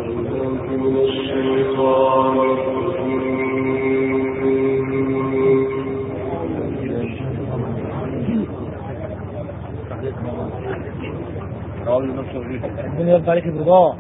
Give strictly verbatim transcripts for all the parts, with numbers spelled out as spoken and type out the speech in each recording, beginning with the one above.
ربنا يرضى عليك برضاه.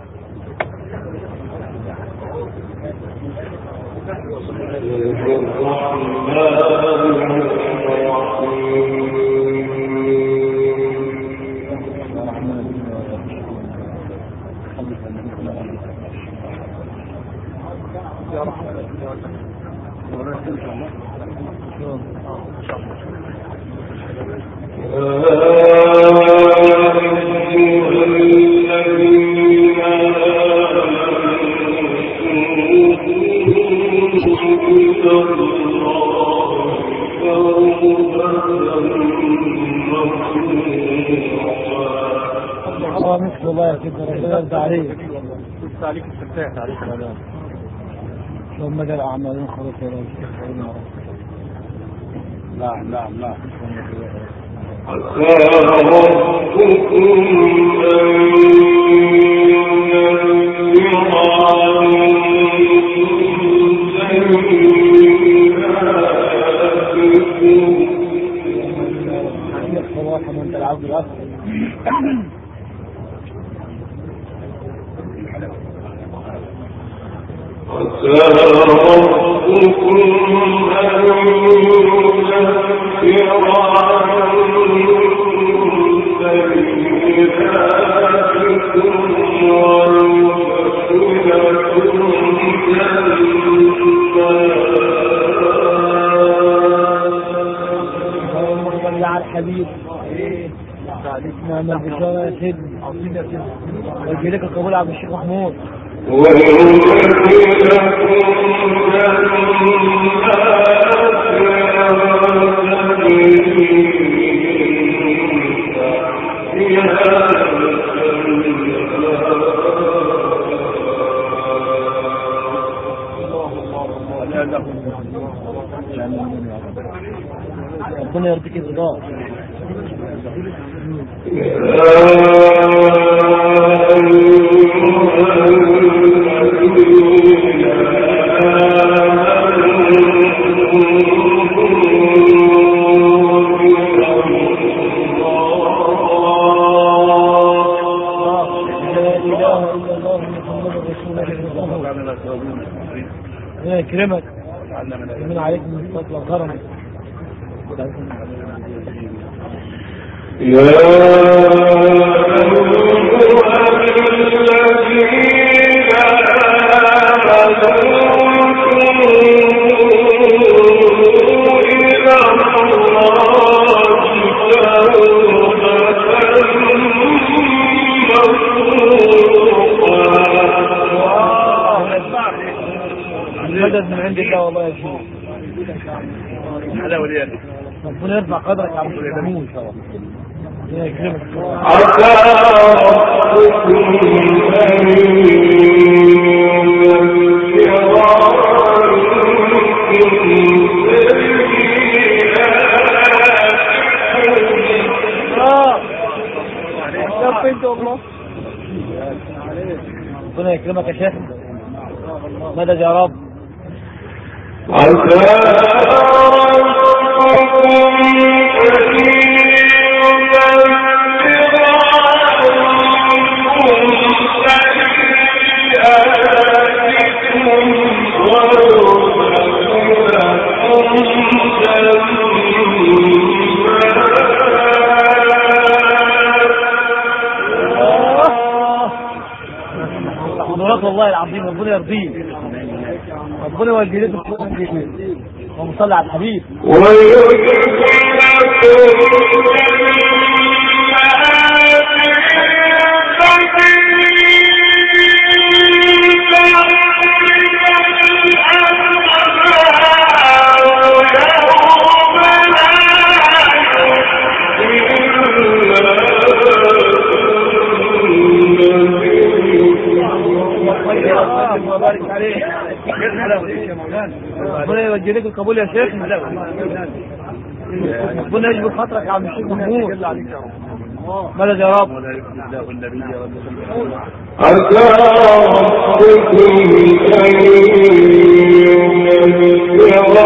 عليك الفتاة عليك السلام. اللهم اجعل اعمالنا خالصة يا رب. نعم نعم نعم. عسى ربكم أن ينزل صراحة من العبد الأكبر. عسى ربكم أن يكفر عنكم سيئاتكم ويدخلكم اللهم صل على الحبيب. نعم البشارة يا سيدي. ويجي لك القبول عبد الشيخ محمود. ربنا يرضيك برضاه. يا يكرمك من عليك من فضل وكرم. يا المدد من عند الله والله يا شيخ. ربنا يرفع قدرك يا عبد الحميد. يا يكرمك. عسى ربكم أن ربنا يكرمك يا شيخ. مدد يا رب. عسى قدرات والله العظيم. ربنا يرضيك. ربنا يوجه لك اللهم صل على الحبيب. ربنا يوجه لك القبول يا شيخ. ربنا يجبر خاطرك يا عم الشيخ محمود. مدد يا رب. عسى ربكم أن ينزل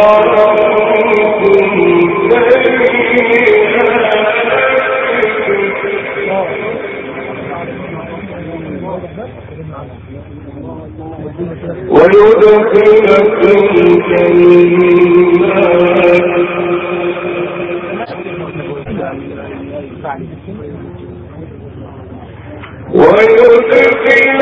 ويدخلكم جنات ويدخلكم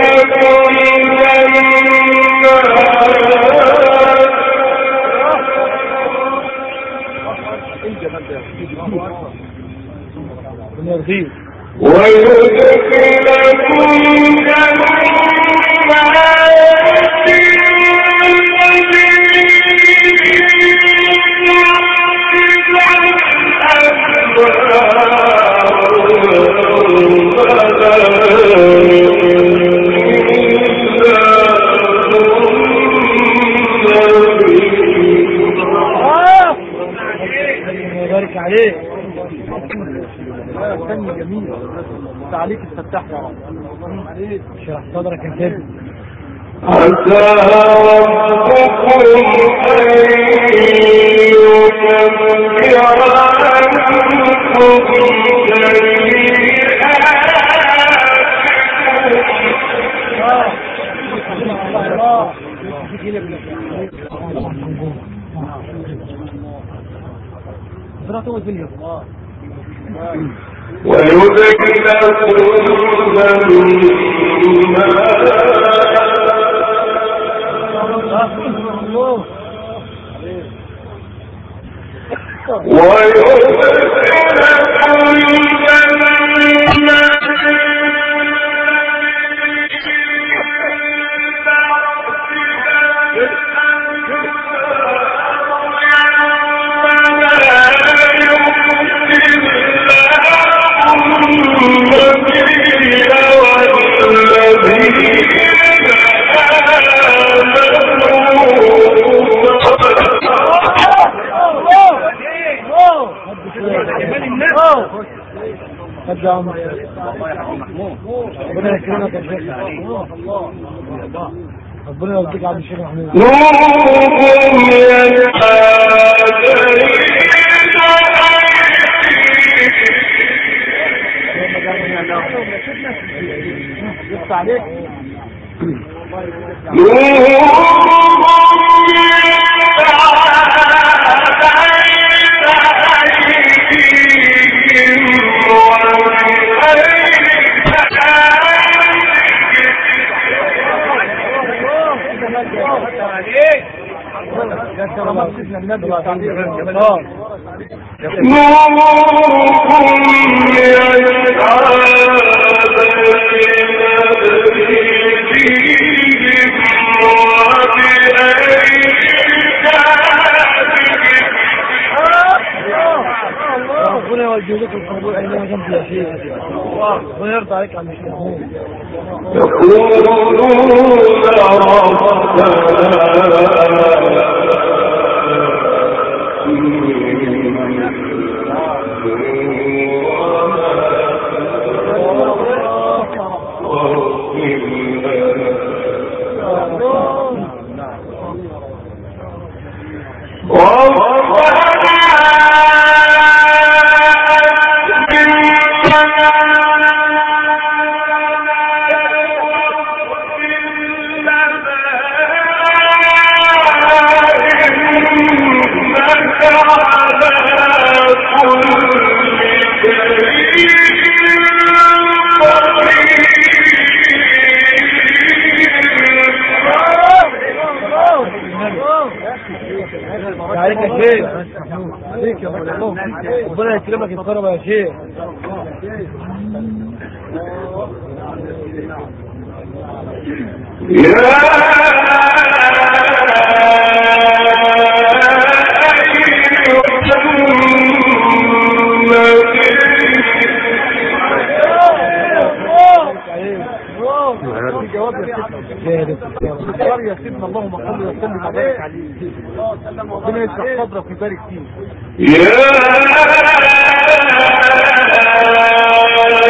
جنات ويدخلكم بارك عليك. فن جميل. تعليق الفتاح يا رب. شرح صدرك يا كابتن. عسى ربكم أن يكفر عنكم ربنا يكرمك يا شيخ. ربنا يوديك عند الشيخ محمود. يفتح عليك. ربنا يوجه لك القبول اينما كنت يا شيخ. ربنا يرضى عليك عن الشيخ. عليك يا شيخ. عليك يا الله. ربنا يكرمك الطلبة يا شيخ. يا سيدنا اللهم صل وسلم وبارك عليه. ربنا يشرح صدرك ويبارك فيك.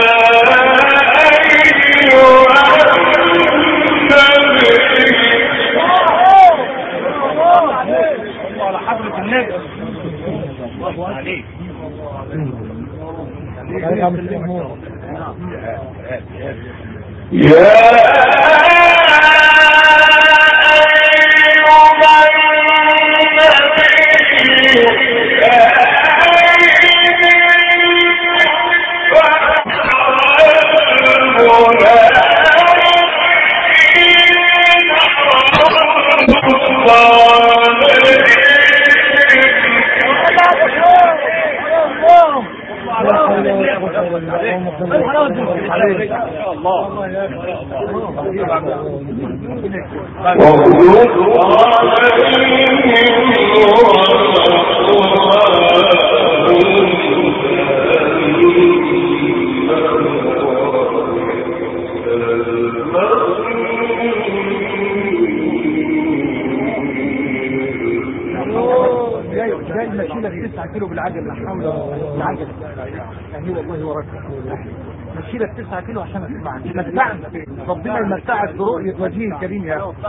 مشيلك تسعة كيلو عشان اسمعك متعنا ربنا يمتعك برؤية وجهه الكريم يا رب.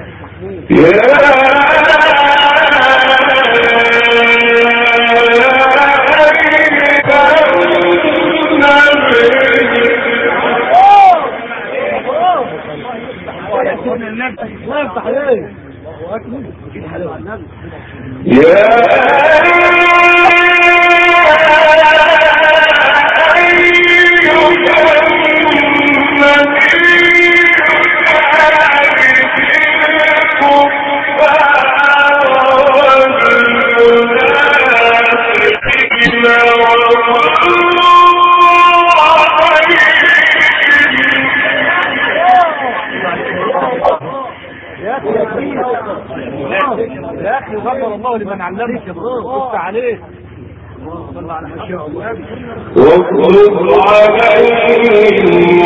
الله يفتح عليك. يا اخي غفر الله لمن علمك يا برو بص عليك صلى على ما شاء الله واخلق عليهم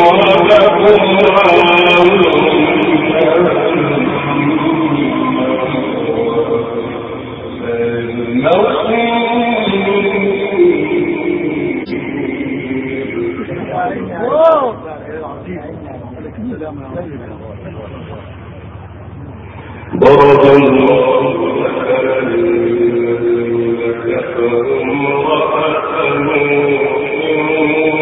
ضرب الله مثلا للذين كفروا امرأة نوح